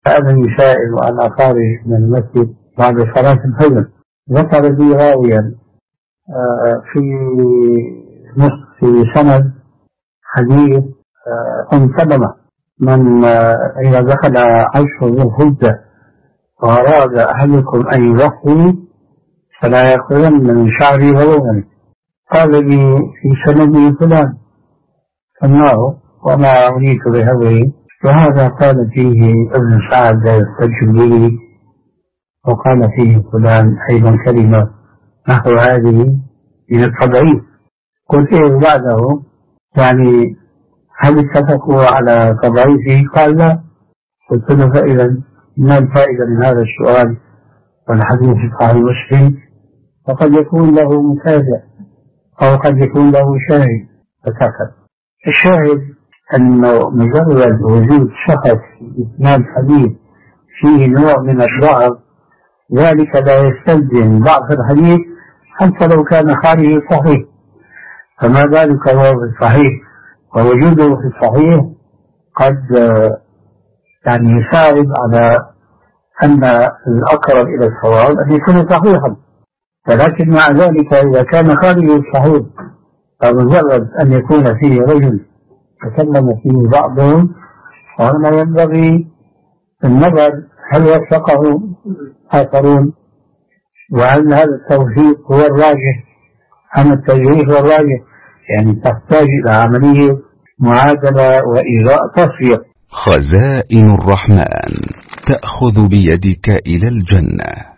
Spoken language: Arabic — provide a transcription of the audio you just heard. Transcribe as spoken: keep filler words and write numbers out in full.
سألني سائل وأنا خارج من المسجد بعد صلاة الفجر، ذكر لي راويا في نصف سند حديث أم سلمة: من إذا دخل عشر ذي الحجة وأراد أحدكم أن يضحي فلا يأخذن من شعري ولونه. قال لي في سندي فلان سماه وما أريد بهذه، وهذا قال فيه ابن سعد لا يستجب به، وقال فيه فلان أيضا كلمة نحو هذه من التضعيف. قلت إيه بعده؟ يعني هل اتفقوا على تضعيفه؟ قال لا. قلت له فإذا ما الفائدة من هذا السؤال والحديث في صحيح مسلم؟ وقد يكون له مفاجأ أو قد يكون له شاهد. فسكت. الشاهد أنه مجرد وجود شخص في إسناد حديث فيه نوع من الضعف ذلك لا يستلزم ضعف الحديث حتى لو كان خارج الصحيح، فما بالك هو في الصحيح، ووجوده في الصحيح قد يعني يساعد على أن الأقرب إلى الصواب أن يكون صحيحا. ولكن مع ذلك إذا كان خارج الصحيح فمجرد أن يكون فيه رجل تكلم فيه بعضهم، وهنا ينبغي النظر هل وفقه آخرون، وهل هذا التوفيق هو الراجح أم التجريح هو الراجح. يعني تحتاج إلى عملية معادلة وإجراء تصفية. خزائن الرحمن تأخذ بيدك إلى الجنة.